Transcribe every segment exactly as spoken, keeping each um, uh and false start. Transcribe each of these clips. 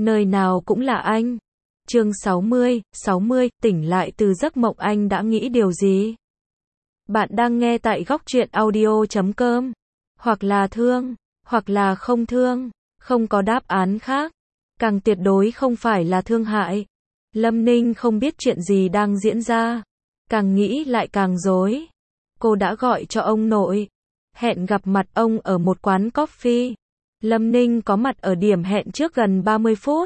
Nơi nào cũng là anh. Chương sáu mươi, sáu mươi, tỉnh lại từ giấc mộng anh đã nghĩ điều gì? Bạn đang nghe tại góc truyện audio chấm com. Hoặc là thương, hoặc là không thương, không có đáp án khác. Càng tuyệt đối không phải là thương hại. Lâm Ninh không biết chuyện gì đang diễn ra. Càng nghĩ lại càng rối. Cô đã gọi cho ông nội. Hẹn gặp mặt ông ở một quán coffee. Lâm Ninh có mặt ở điểm hẹn trước gần ba mươi phút.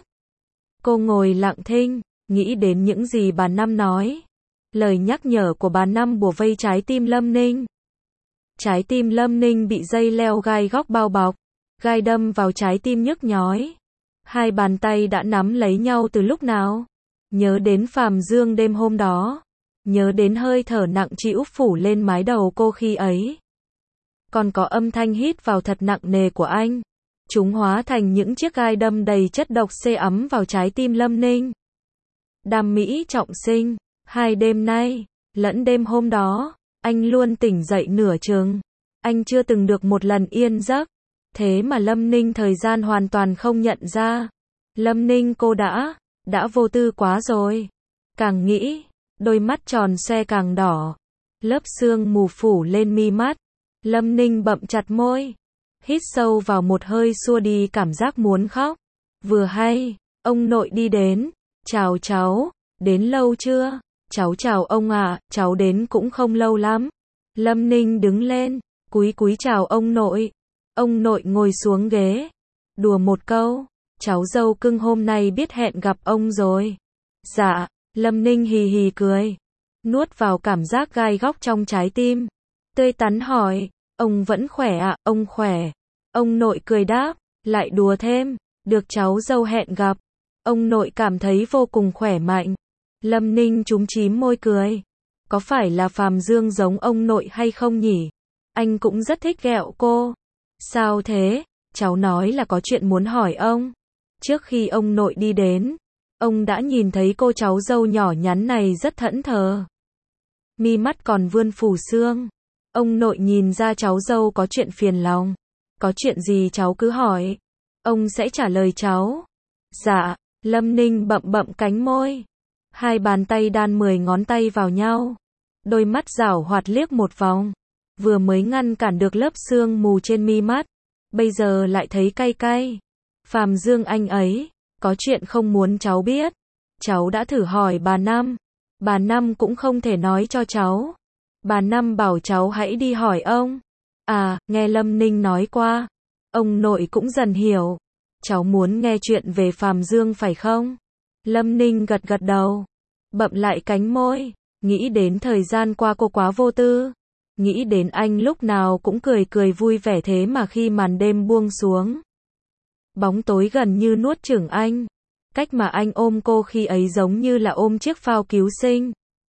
Cô ngồi lặng thinh, nghĩ đến những gì bà Năm nói. Lời nhắc nhở của bà Năm bủa vây trái tim Lâm Ninh. Trái tim Lâm Ninh bị dây leo gai góc bao bọc, gai đâm vào trái tim nhức nhói. Hai bàn tay đã nắm lấy nhau từ lúc nào? Nhớ đến Phàm Dương đêm hôm đó. Nhớ đến hơi thở nặng trĩu phủ lên mái đầu cô khi ấy. Còn có âm thanh hít vào thật nặng nề của anh. Chúng hóa thành những chiếc gai đâm đầy chất độc xê ấm vào trái tim Lâm Ninh. Đam mỹ trọng sinh, hai đêm nay, lẫn đêm hôm đó, anh luôn tỉnh dậy nửa chừng. Anh chưa từng được một lần yên giấc. Thế mà Lâm Ninh thời gian hoàn toàn không nhận ra. Lâm Ninh cô đã, đã vô tư quá rồi. Càng nghĩ, đôi mắt tròn xoe càng đỏ. Lớp sương mù phủ lên mi mắt. Lâm Ninh bậm chặt môi. Hít sâu vào một hơi xua đi cảm giác muốn khóc. Vừa hay, ông nội đi đến. Chào cháu, đến lâu chưa? Cháu chào ông ạ, cháu đến cũng không lâu lắm. Lâm Ninh đứng lên, cúi cúi chào ông nội. Ông nội ngồi xuống ghế. Đùa một câu, cháu dâu cưng hôm nay biết hẹn gặp ông rồi. Dạ, Lâm Ninh hì hì cười. Nuốt vào cảm giác gai góc trong trái tim. Tươi tắn hỏi, ông vẫn khỏe ạ, à? Ông khỏe. Ông nội cười đáp, lại đùa thêm, được cháu dâu hẹn gặp. Ông nội cảm thấy vô cùng khỏe mạnh. Lâm Ninh chúm chím môi cười. Có phải là Phàm Dương giống ông nội hay không nhỉ? Anh cũng rất thích ghẹo cô. Sao thế? Cháu nói là có chuyện muốn hỏi ông. Trước khi ông nội đi đến, ông đã nhìn thấy cô cháu dâu nhỏ nhắn này rất thẫn thờ. Mi mắt còn vươn phủ sương. Ông nội nhìn ra cháu dâu có chuyện phiền lòng. Có chuyện gì cháu cứ hỏi. Ông sẽ trả lời cháu. Dạ, Lâm Ninh bậm bậm cánh môi. Hai bàn tay đan mười ngón tay vào nhau. Đôi mắt giảo hoạt liếc một vòng. Vừa mới ngăn cản được lớp sương mù trên mi mắt. Bây giờ lại thấy cay cay. Phàm Dương anh ấy, có chuyện không muốn cháu biết. Cháu đã thử hỏi bà Năm. Bà Năm cũng không thể nói cho cháu. Bà Năm bảo cháu hãy đi hỏi ông. À, nghe Lâm Ninh nói qua. Ông nội cũng dần hiểu. Cháu muốn nghe chuyện về Phàm Dương phải không? Lâm Ninh gật gật đầu. Bậm lại cánh môi. Nghĩ đến thời gian qua cô quá vô tư. Nghĩ đến anh lúc nào cũng cười cười vui vẻ thế mà khi màn đêm buông xuống. Bóng tối gần như nuốt chửng anh. Cách mà anh ôm cô khi ấy giống như là ôm chiếc phao cứu sinh.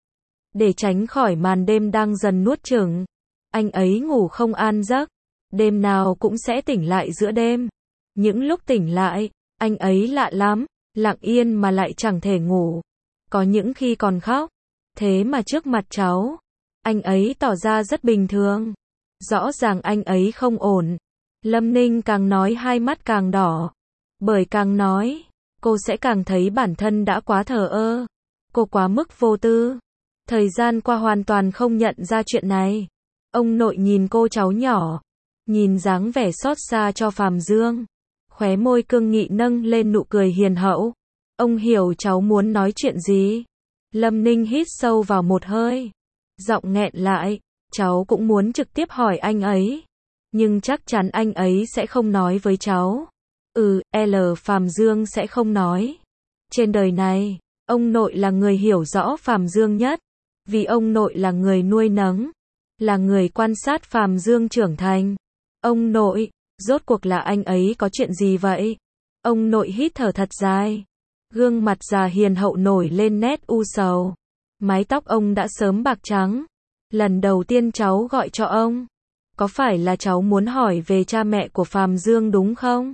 Để tránh khỏi màn đêm đang dần nuốt chửng. Anh ấy ngủ không an giấc. Đêm nào cũng sẽ tỉnh lại giữa đêm. Những lúc tỉnh lại, anh ấy lạ lắm. Lặng yên mà lại chẳng thể ngủ. Có những khi còn khóc. Thế mà trước mặt cháu, anh ấy tỏ ra rất bình thường. Rõ ràng anh ấy không ổn. Lâm Ninh càng nói hai mắt càng đỏ. Bởi càng nói, cô sẽ càng thấy bản thân đã quá thờ ơ. Cô quá mức vô tư. Thời gian qua hoàn toàn không nhận ra chuyện này. Ông nội nhìn cô cháu nhỏ. Nhìn dáng vẻ xót xa cho Phàm Dương. Khóe môi cương nghị nâng lên nụ cười hiền hậu. Ông hiểu cháu muốn nói chuyện gì. Lâm Ninh hít sâu vào một hơi. Giọng nghẹn lại. Cháu cũng muốn trực tiếp hỏi anh ấy. Nhưng chắc chắn anh ấy sẽ không nói với cháu. Ừ, L Phàm Dương sẽ không nói. Trên đời này, ông nội là người hiểu rõ Phàm Dương nhất. Vì ông nội là người nuôi nấng. Là người quan sát Phàm Dương trưởng thành. Ông nội, rốt cuộc là anh ấy có chuyện gì vậy? Ông nội hít thở thật dài. Gương mặt già hiền hậu nổi lên nét u sầu. Mái tóc ông đã sớm bạc trắng. Lần đầu tiên cháu gọi cho ông. Có phải là cháu muốn hỏi về cha mẹ của Phàm Dương đúng không?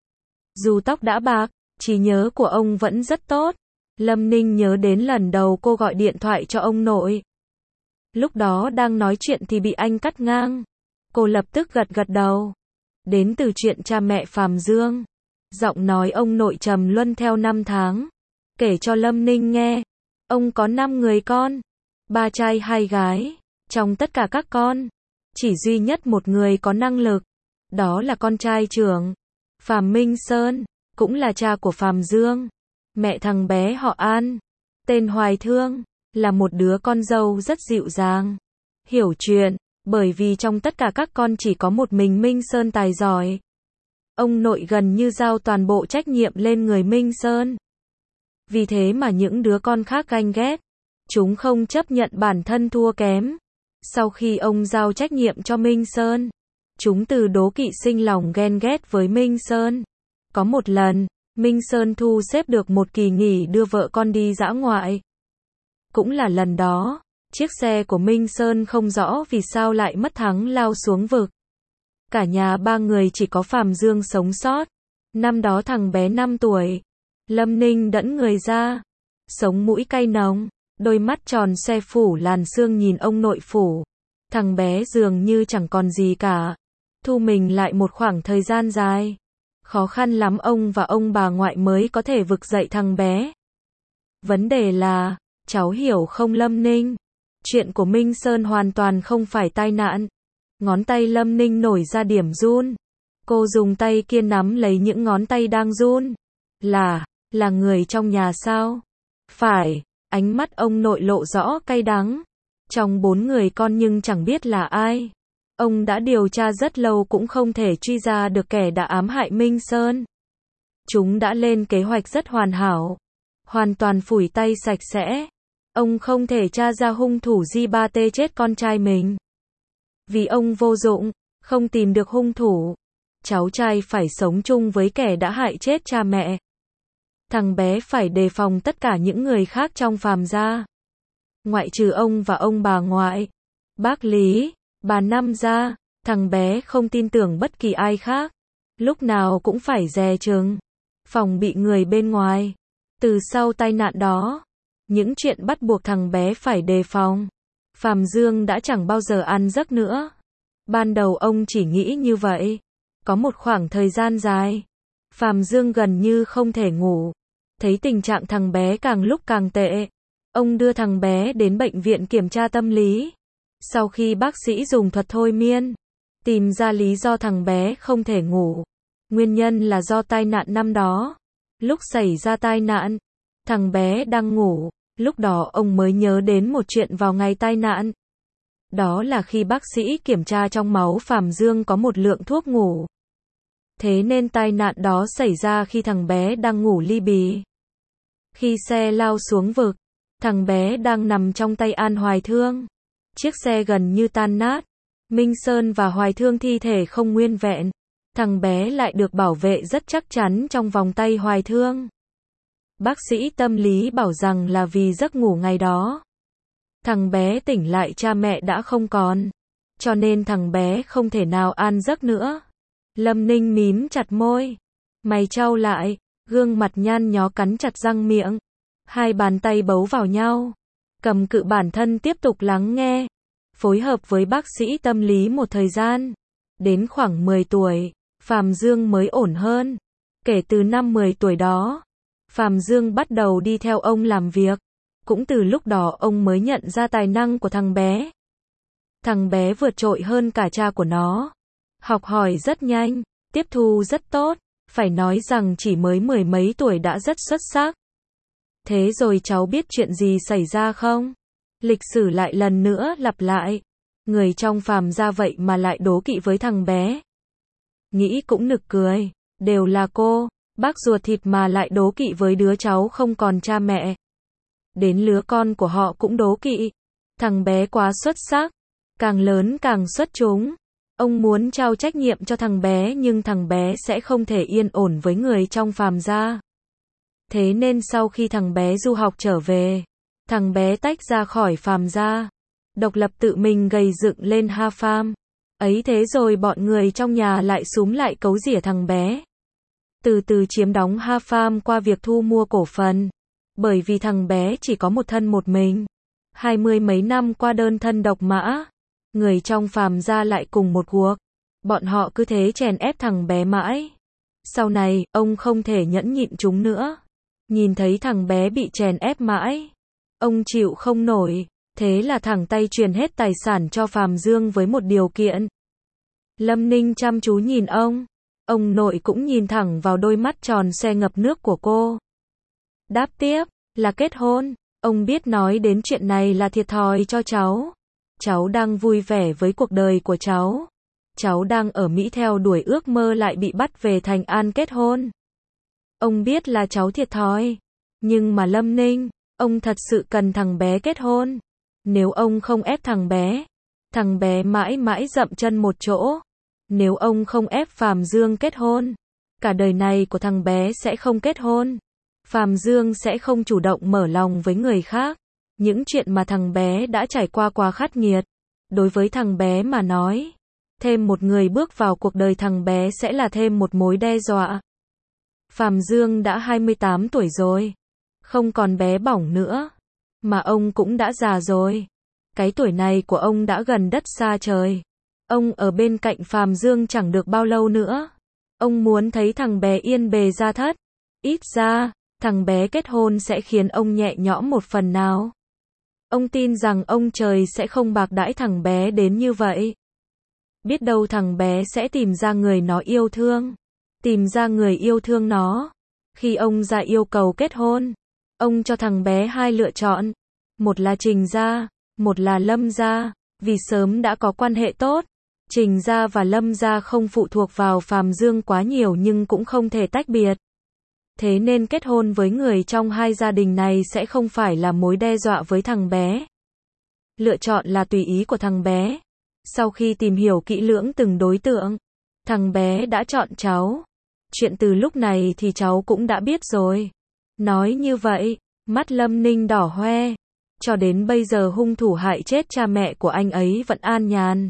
Dù tóc đã bạc, trí nhớ của ông vẫn rất tốt. Lâm Ninh nhớ đến lần đầu cô gọi điện thoại cho ông nội. Lúc đó đang nói chuyện thì bị anh cắt ngang. Cô lập tức gật gật đầu. Đến từ chuyện cha mẹ Phàm Dương. Giọng nói ông nội trầm luân theo năm tháng. Kể cho Lâm Ninh nghe. Ông có năm người con. Ba trai hai gái. Trong tất cả các con, chỉ duy nhất một người có năng lực. Đó là con trai trưởng. Phàm Minh Sơn. Cũng là cha của Phàm Dương. Mẹ thằng bé họ An. Tên Hoài Thương. Là một đứa con dâu rất dịu dàng. Hiểu chuyện. Bởi vì trong tất cả các con chỉ có một mình Minh Sơn tài giỏi. Ông nội gần như giao toàn bộ trách nhiệm lên người Minh Sơn. Vì thế mà những đứa con khác ganh ghét. Chúng không chấp nhận bản thân thua kém. Sau khi ông giao trách nhiệm cho Minh Sơn, chúng từ đố kỵ sinh lòng ghen ghét với Minh Sơn. Có một lần, Minh Sơn thu xếp được một kỳ nghỉ đưa vợ con đi dã ngoại. Cũng là lần đó, chiếc xe của Minh Sơn không rõ vì sao lại mất thắng lao xuống vực. Cả nhà ba người chỉ có Phàm Dương sống sót. Năm đó thằng bé năm tuổi. Lâm Ninh đẫn người ra. Sống mũi cay nồng. Đôi mắt tròn xoe phủ làn sương nhìn ông nội phủ. Thằng bé dường như chẳng còn gì cả. Thu mình lại một khoảng thời gian dài. Khó khăn lắm ông và ông bà ngoại mới có thể vực dậy thằng bé. Vấn đề là, cháu hiểu không Lâm Ninh? Chuyện của Minh Sơn hoàn toàn không phải tai nạn. Ngón tay Lâm Ninh nổi ra điểm run. Cô dùng tay kia nắm lấy những ngón tay đang run. Là, là người trong nhà sao? Phải, ánh mắt ông nội lộ rõ cay đắng. Trong bốn người con nhưng chẳng biết là ai. Ông đã điều tra rất lâu cũng không thể truy ra được kẻ đã ám hại Minh Sơn. Chúng đã lên kế hoạch rất hoàn hảo. Hoàn toàn phủi tay sạch sẽ. Ông không thể tra ra hung thủ Di Ba Tê chết con trai mình. Vì ông vô dụng, không tìm được hung thủ. Cháu trai phải sống chung với kẻ đã hại chết cha mẹ. Thằng bé phải đề phòng tất cả những người khác trong Phàm gia. Ngoại trừ ông và ông bà ngoại, bác Lý, bà Năm gia, thằng bé không tin tưởng bất kỳ ai khác. Lúc nào cũng phải dè chừng, phòng bị người bên ngoài. Từ sau tai nạn đó, những chuyện bắt buộc thằng bé phải đề phòng. Phàm Dương đã chẳng bao giờ ăn giấc nữa. Ban đầu ông chỉ nghĩ như vậy. Có một khoảng thời gian dài, Phàm Dương gần như không thể ngủ. Thấy tình trạng thằng bé càng lúc càng tệ. Ông đưa thằng bé đến bệnh viện kiểm tra tâm lý. Sau khi bác sĩ dùng thuật thôi miên, tìm ra lý do thằng bé không thể ngủ. Nguyên nhân là do tai nạn năm đó. Lúc xảy ra tai nạn, thằng bé đang ngủ. Lúc đó ông mới nhớ đến một chuyện vào ngày tai nạn. Đó là khi bác sĩ kiểm tra trong máu Phàm Dương có một lượng thuốc ngủ. Thế nên tai nạn đó xảy ra khi thằng bé đang ngủ li bì. Khi xe lao xuống vực, thằng bé đang nằm trong tay An Hoài Thương. Chiếc xe gần như tan nát. Minh Sơn và Hoài Thương thi thể không nguyên vẹn. Thằng bé lại được bảo vệ rất chắc chắn trong vòng tay Hoài Thương. Bác sĩ tâm lý bảo rằng là vì giấc ngủ ngày đó. Thằng bé tỉnh lại cha mẹ đã không còn. Cho nên thằng bé không thể nào an giấc nữa. Lâm Ninh mím chặt môi. Mày chau lại, gương mặt nhăn nhó cắn chặt răng miệng. Hai bàn tay bấu vào nhau. Cầm cự bản thân tiếp tục lắng nghe. Phối hợp với bác sĩ tâm lý một thời gian. Đến khoảng mười tuổi, Phàm Dương mới ổn hơn. Kể từ năm mười tuổi đó, Phàm Dương bắt đầu đi theo ông làm việc. Cũng từ lúc đó ông mới nhận ra tài năng của thằng bé. Thằng bé vượt trội hơn cả cha của nó. Học hỏi rất nhanh, tiếp thu rất tốt. Phải nói rằng chỉ mới mười mấy tuổi đã rất xuất sắc. Thế rồi cháu biết chuyện gì xảy ra không? Lịch sử lại lần nữa lặp lại. Người trong Phàm gia vậy mà lại đố kỵ với thằng bé. Nghĩ cũng nực cười. Đều là cô, bác ruột thịt mà lại đố kỵ với đứa cháu không còn cha mẹ. Đến lứa con của họ cũng đố kỵ. Thằng bé quá xuất sắc. Càng lớn càng xuất chúng. Ông muốn trao trách nhiệm cho thằng bé nhưng thằng bé sẽ không thể yên ổn với người trong Phàm gia. Thế nên sau khi thằng bé du học trở về, thằng bé tách ra khỏi Phàm gia, độc lập tự mình gầy dựng lên Ha Pham. Ấy thế rồi bọn người trong nhà lại xúm lại cấu rỉa thằng bé. Từ từ chiếm đóng Ha Pham qua việc thu mua cổ phần. Bởi vì thằng bé chỉ có một thân một mình. Hai mươi mấy năm qua đơn thân độc mã. Người trong Phàm gia lại cùng một cuộc. Bọn họ cứ thế chèn ép thằng bé mãi. Sau này, ông không thể nhẫn nhịn chúng nữa. Nhìn thấy thằng bé bị chèn ép mãi, ông chịu không nổi, thế là thẳng tay truyền hết tài sản cho Phàm Dương với một điều kiện. Lâm Ninh chăm chú nhìn ông, ông nội cũng nhìn thẳng vào đôi mắt tròn xoe ngập nước của cô. Đáp tiếp, là kết hôn. Ông biết nói đến chuyện này là thiệt thòi cho cháu. Cháu đang vui vẻ với cuộc đời của cháu. Cháu đang ở Mỹ theo đuổi ước mơ lại bị bắt về Thành An kết hôn. Ông biết là cháu thiệt thòi. Nhưng mà Lâm Ninh, ông thật sự cần thằng bé kết hôn. Nếu ông không ép thằng bé, thằng bé mãi mãi dậm chân một chỗ. Nếu ông không ép Phàm Dương kết hôn, cả đời này của thằng bé sẽ không kết hôn. Phàm Dương sẽ không chủ động mở lòng với người khác. Những chuyện mà thằng bé đã trải qua quá khắc nghiệt. Đối với thằng bé mà nói, thêm một người bước vào cuộc đời thằng bé sẽ là thêm một mối đe dọa. Phàm Dương đã hai mươi tám tuổi rồi, không còn bé bỏng nữa, mà ông cũng đã già rồi. Cái tuổi này của ông đã gần đất xa trời. Ông ở bên cạnh Phàm Dương chẳng được bao lâu nữa. Ông muốn thấy thằng bé yên bề gia thất. Ít ra, thằng bé kết hôn sẽ khiến ông nhẹ nhõm một phần nào. Ông tin rằng ông trời sẽ không bạc đãi thằng bé đến như vậy. Biết đâu thằng bé sẽ tìm ra người nó yêu thương. Tìm ra người yêu thương nó. Khi ông ra yêu cầu kết hôn, ông cho thằng bé hai lựa chọn. Một là Trình gia, một là Lâm gia. Vì sớm đã có quan hệ tốt, Trình gia và Lâm gia không phụ thuộc vào Phàm Dương quá nhiều nhưng cũng không thể tách biệt. Thế nên kết hôn với người trong hai gia đình này sẽ không phải là mối đe dọa với thằng bé. Lựa chọn là tùy ý của thằng bé. Sau khi tìm hiểu kỹ lưỡng từng đối tượng, thằng bé đã chọn cháu. Chuyện từ lúc này thì cháu cũng đã biết rồi. Nói như vậy, mắt Lâm Ninh đỏ hoe. Cho đến bây giờ hung thủ hại chết cha mẹ của anh ấy vẫn an nhàn.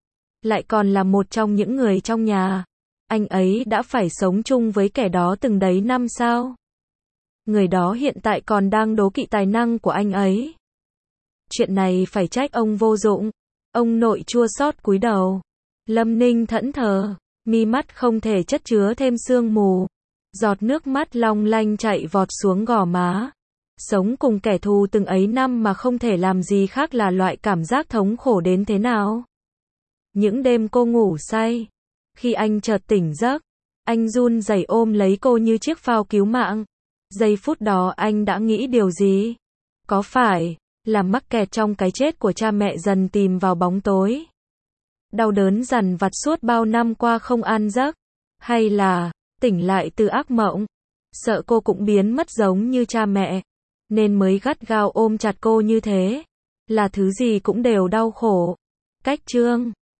Lại còn là một trong những người trong nhà. Anh ấy đã phải sống chung với kẻ đó từng đấy năm sao? Người đó hiện tại còn đang đố kỵ tài năng của anh ấy. Chuyện này phải trách ông vô dụng. Ông nội chua xót cúi đầu. Lâm Ninh thẫn thờ, mi mắt không thể chất chứa thêm sương mù. Giọt nước mắt long lanh chạy vọt xuống gò má. Sống cùng kẻ thù từng ấy năm mà không thể làm gì khác là loại cảm giác thống khổ đến thế nào. Những đêm cô ngủ say, khi anh chợt tỉnh giấc, anh run rẩy ôm lấy cô như chiếc phao cứu mạng. Giây phút đó anh đã nghĩ điều gì? Có phải là mắc kẹt trong cái chết của cha mẹ dần tìm vào bóng tối? Đau đớn dằn vặt suốt bao năm qua không an giấc? Hay là tỉnh lại từ ác mộng, sợ cô cũng biến mất giống như cha mẹ, nên mới gắt gao ôm chặt cô như thế? Là thứ gì cũng đều đau khổ. Cách chương